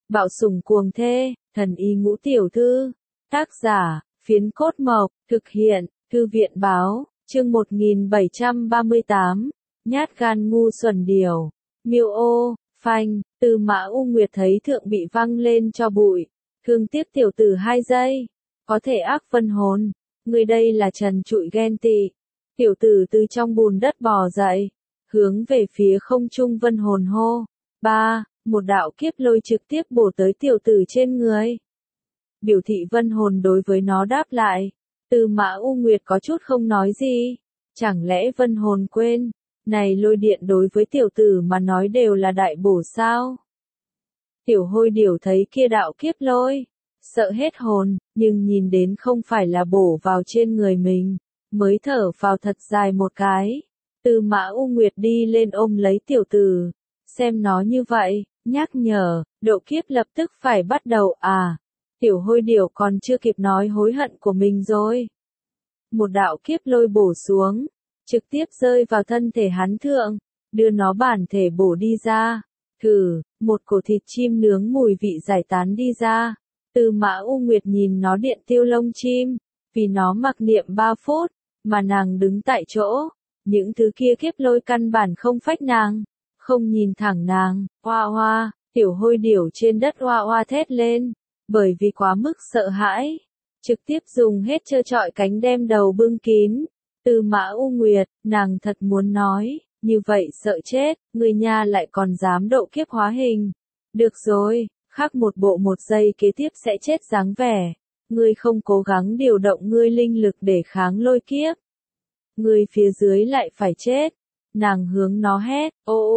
Bạo sủng cuồng thê, thần y ngũ tiểu thư. Tác giả, Phiến Cốt Mộc, thực hiện, Thư viện báo, chương 1738, nhát gan ngu xuẩn điều. Miêu ô, phanh, Tư Mã U Nguyệt thấy thượng bị văng lên cho bụi. Thương tiếc tiểu tử 2 giây. Có thể ác vân hồn. Người đây là trần trụi ghen tị. Tiểu tử từ trong bùn đất bò dậy. Hướng về phía không trung vân hồn hô. Một đạo kiếp lôi trực tiếp bổ tới tiểu tử trên người. Biểu thị vân hồn đối với nó đáp lại. Tư Mã U Nguyệt có chút không nói gì. Chẳng lẽ vân hồn quên. Này lôi điện đối với tiểu tử mà nói đều là đại bổ sao? Tiểu hôi điểu thấy kia đạo kiếp lôi. Sợ hết hồn, nhưng nhìn đến không phải là bổ vào trên người mình. Mới thở vào thật dài một cái. Tư Mã U Nguyệt đi lên ôm lấy tiểu tử. Xem nó như vậy, nhắc nhở, độ kiếp lập tức phải bắt đầu à. Tiểu hôi điểu còn chưa kịp nói hối hận của mình rồi. Một đạo kiếp lôi bổ xuống, trực tiếp rơi vào thân thể hắn thượng, đưa nó bản thể bổ đi ra. Thử, một cổ thịt chim nướng mùi vị giải tán đi ra. Tư Mã U Nguyệt nhìn nó điện tiêu lông chim, vì nó mặc niệm 3 phút, mà nàng đứng tại chỗ. Những thứ kia kiếp lôi căn bản không phách nàng, không nhìn thẳng nàng. Hoa hoa, tiểu hôi điểu trên đất hoa hoa thét lên, bởi vì quá mức sợ hãi, trực tiếp dùng hết trơ trọi cánh đem đầu bưng kín. Tư Mã U Nguyệt, nàng thật muốn nói, như vậy sợ chết, người nhà lại còn dám độ kiếp hóa hình. Được rồi, khắc một bộ 1 giây kế tiếp sẽ chết dáng vẻ. Ngươi không cố gắng điều động ngươi linh lực để kháng lôi kiếp. Ngươi phía dưới lại phải chết. Nàng hướng nó hét,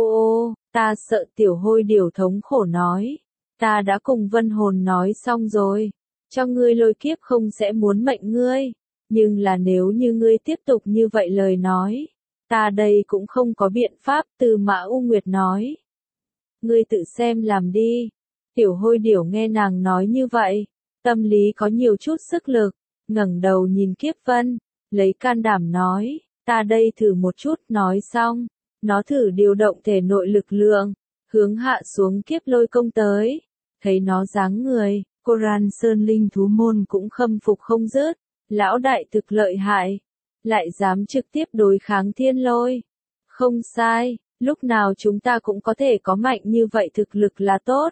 ô, ta sợ. Tiểu hôi điểu thống khổ nói. Ta đã cùng vân hồn nói xong rồi. Cho ngươi lôi kiếp không sẽ muốn mệnh ngươi. Nhưng là nếu như ngươi tiếp tục như vậy lời nói. Ta đây cũng không có biện pháp. Tư Mã U Nguyệt nói. Ngươi tự xem làm đi. Tiểu hôi điểu nghe nàng nói như vậy. Tâm lý có nhiều chút sức lực. Ngẩng đầu nhìn kiếp vân. Lấy can đảm nói. Ta đây thử một chút. Nói xong. Nó thử điều động thể nội lực lượng. Hướng hạ xuống kiếp lôi công tới. Thấy nó dáng người. Koran Sơn Linh thú môn cũng khâm phục không dứt. Lão đại thực lợi hại. Lại dám trực tiếp đối kháng thiên lôi. Không sai. Lúc nào chúng ta cũng có thể có mạnh như vậy thực lực là tốt.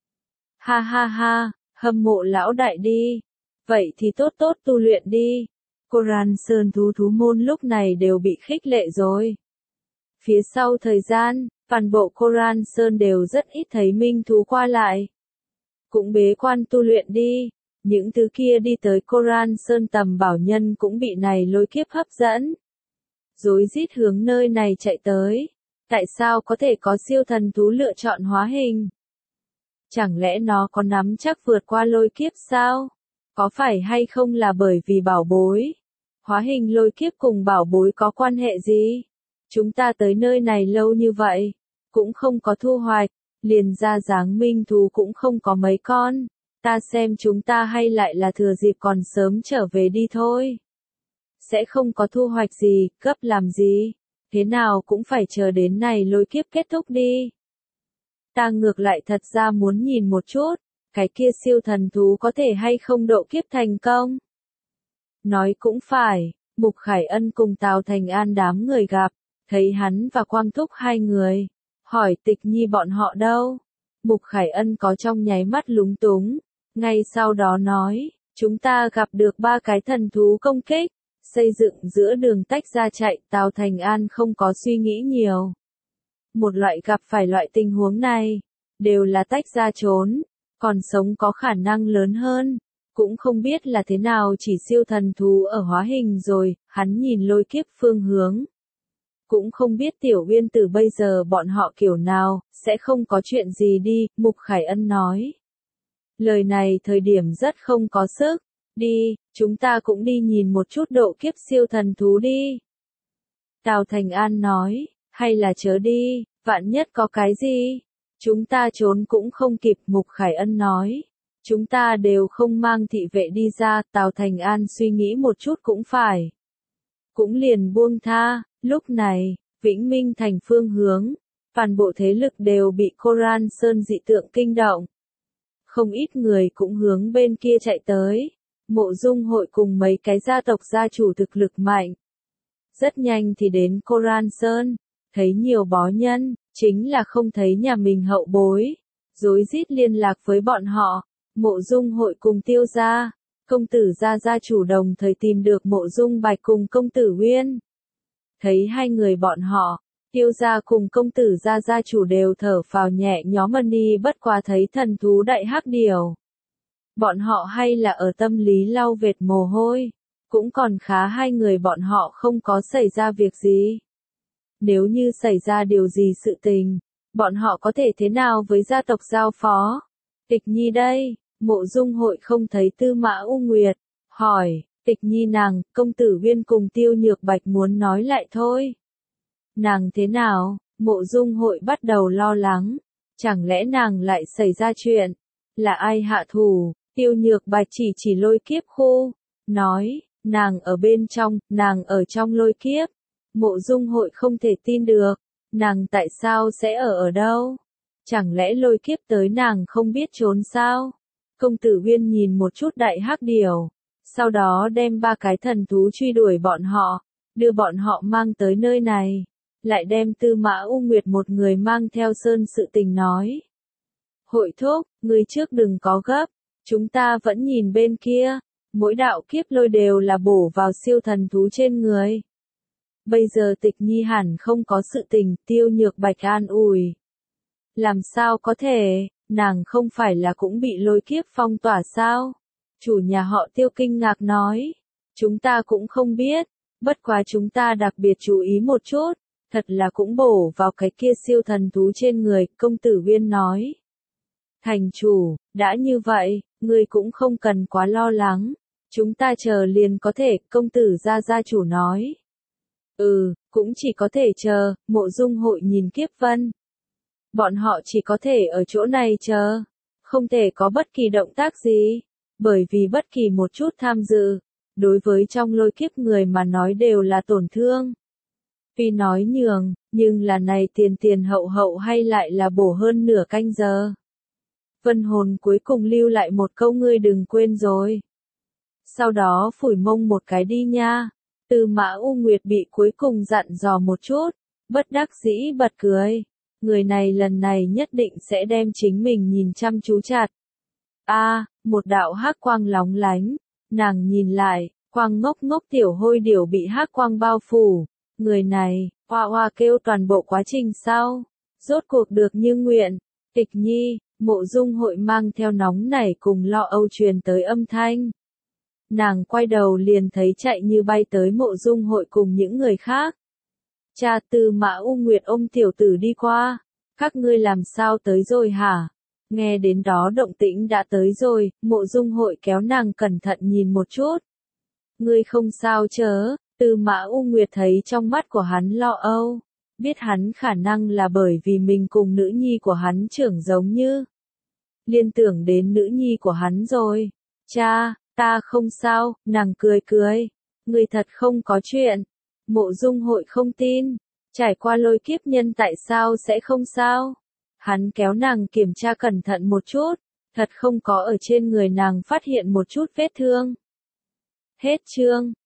Ha ha ha. Hâm mộ lão đại đi. Vậy thì tốt tốt tu luyện đi. Koran Sơn thú môn lúc này đều bị khích lệ rồi. Phía sau thời gian, toàn bộ Koran Sơn đều rất ít thấy minh thú qua lại. Cũng bế quan tu luyện đi. Những thứ kia đi tới Koran Sơn tầm bảo nhân cũng bị này lôi kiếp hấp dẫn. Rối rít hướng nơi này chạy tới. Tại sao có thể có siêu thần thú lựa chọn hóa hình? Chẳng lẽ nó có nắm chắc vượt qua lôi kiếp sao? Có phải hay không là bởi vì bảo bối? Hóa hình lôi kiếp cùng bảo bối có quan hệ gì? Chúng ta tới nơi này lâu như vậy, cũng không có thu hoạch, liền ra dáng minh thú cũng không có mấy con. Ta xem chúng ta hay lại là thừa dịp còn sớm trở về đi thôi. Sẽ không có thu hoạch gì, gấp làm gì? Thế nào cũng phải chờ đến này lôi kiếp kết thúc đi. Ta ngược lại thật ra muốn nhìn một chút, cái kia siêu thần thú có thể hay không độ kiếp thành công. Nói cũng phải, Mục Khải Ân cùng Tào Thành An đám người gặp, thấy hắn và Quang Thúc 2 người, hỏi Tịch Nhi bọn họ đâu. Mục Khải Ân có trong nháy mắt lúng túng, ngay sau đó nói, chúng ta gặp được 3 cái thần thú công kích, xây dựng giữa đường tách ra chạy. Tào Thành An không có suy nghĩ nhiều. Một loại gặp phải loại tình huống này, đều là tách ra trốn, còn sống có khả năng lớn hơn. Cũng không biết là thế nào chỉ siêu thần thú ở hóa hình rồi, hắn nhìn lôi kiếp phương hướng. Cũng không biết Tiểu Uyên Tử bây giờ bọn họ kiểu nào, sẽ không có chuyện gì đi. Mục Khải Ân nói. Lời này thời điểm rất không có sức. Đi, chúng ta cũng đi nhìn một chút độ kiếp siêu thần thú đi. Tào Thành An nói, hay là chớ đi, vạn nhất có cái gì. Chúng ta trốn cũng không kịp. Mục Khải Ân nói. Chúng ta đều không mang thị vệ đi ra. Tào Thành An suy nghĩ một chút cũng phải. Cũng liền buông tha. Lúc này, Vĩnh Minh thành phương hướng, toàn bộ thế lực đều bị Koran Sơn dị tượng kinh động. không ít người cũng hướng bên kia chạy tới. Mộ Dung Hội cùng mấy cái gia tộc gia chủ thực lực mạnh. Rất nhanh thì đến Koran Sơn, thấy nhiều bó nhân, chính là không thấy nhà mình hậu bối. Rối rít liên lạc với bọn họ, Mộ Dung Hội cùng Tiêu gia, công tử gia gia chủ đồng thời tìm được Mộ Dung Bạch cùng công tử Uyên. Thấy hai người bọn họ, Tiêu gia cùng công tử gia gia chủ đều thở phào nhẹ nhõm, bất quá thấy thần thú đại hắc điểu. Bọn họ hay là ở tâm lý lau vệt mồ hôi, cũng còn khá hai người bọn họ không có xảy ra việc gì. Nếu như xảy ra điều gì sự tình, bọn họ có thể thế nào với gia tộc giao phó? Tịch Nhi đây, Mộ Dung Hội không thấy Tư Mã U Nguyệt, hỏi, Tịch Nhi nàng, công tử Uyên cùng Tiêu Nhược Bạch muốn nói lại thôi. Nàng thế nào? Mộ Dung Hội bắt đầu lo lắng, chẳng lẽ nàng lại xảy ra chuyện? Là ai hạ thủ? Tiêu Nhược Bạch chỉ lôi kiếp khu, nói, nàng ở bên trong, nàng ở trong lôi kiếp. Mộ Dung Hội không thể tin được, nàng tại sao sẽ ở đâu? Chẳng lẽ lôi kiếp tới nàng không biết trốn sao? Công tử Uyên nhìn một chút đại hắc điểu, sau đó đem ba cái thần thú truy đuổi bọn họ, đưa bọn họ mang tới nơi này, lại đem Tư Mã U Nguyệt một người mang theo sơn sự tình nói. Hội thúc, ngươi trước đừng có gấp, chúng ta vẫn nhìn bên kia, mỗi đạo kiếp lôi đều là bổ vào siêu thần thú trên người. Bây giờ Tịch Nhi hẳn không có sự tình, Tiêu Nhược Bạch an ủi. Làm sao có thể, nàng không phải là cũng bị lôi kiếp phong tỏa sao? Chủ nhà họ Tiêu kinh ngạc nói, chúng ta cũng không biết, bất quá chúng ta đặc biệt chú ý một chút, thật là cũng bổ vào cái kia siêu thần thú trên người, công tử Uyên nói. Thành chủ, đã như vậy, ngươi cũng không cần quá lo lắng, chúng ta chờ liền có thể, công tử gia chủ nói. Cũng chỉ có thể chờ, Mộ Dung Hội nhìn Kiếp Vân. Bọn họ chỉ có thể ở chỗ này chờ, không thể có bất kỳ động tác gì, bởi vì bất kỳ một chút tham dự, đối với trong lôi kiếp người mà nói đều là tổn thương. Tuy nói nhường, nhưng là này tiền hậu hay lại là bổ hơn nửa canh giờ. Vân Hồn cuối cùng lưu lại một câu ngươi đừng quên rồi. Sau đó phủi mông một cái đi nha. Tư Mã U Nguyệt bị cuối cùng dặn dò một chút, bất đắc dĩ bật cười. Người này lần này nhất định sẽ đem chính mình nhìn chăm chú chặt. Một đạo hắc quang lóng lánh, nàng nhìn lại, quang ngốc tiểu hôi điểu bị hắc quang bao phủ. Người này, hoa kêu toàn bộ quá trình sau, rốt cuộc được như nguyện. Tịch Nhi, Mộ Dung Hội mang theo nóng nảy cùng lo âu truyền tới âm thanh. Nàng quay đầu liền thấy chạy như bay tới Mộ Dung Hội cùng những người khác. Cha, Tư Mã U Nguyệt ôm tiểu tử đi qua, các ngươi làm sao tới rồi hả? Nghe đến đó động tĩnh đã tới rồi, Mộ Dung Hội kéo nàng cẩn thận nhìn một chút. Ngươi không sao chớ? Tư Mã U Nguyệt thấy trong mắt của hắn lo âu, biết hắn khả năng là bởi vì mình cùng nữ nhi của hắn trưởng giống như. Liên tưởng đến nữ nhi của hắn rồi. Cha, ta không sao, nàng cười. Người thật không có chuyện. Mộ Dung Hội không tin. Trải qua lôi kiếp nhân tại sao sẽ không sao? Hắn kéo nàng kiểm tra cẩn thận một chút. Thật không có ở trên người nàng phát hiện một chút vết thương. Hết chương.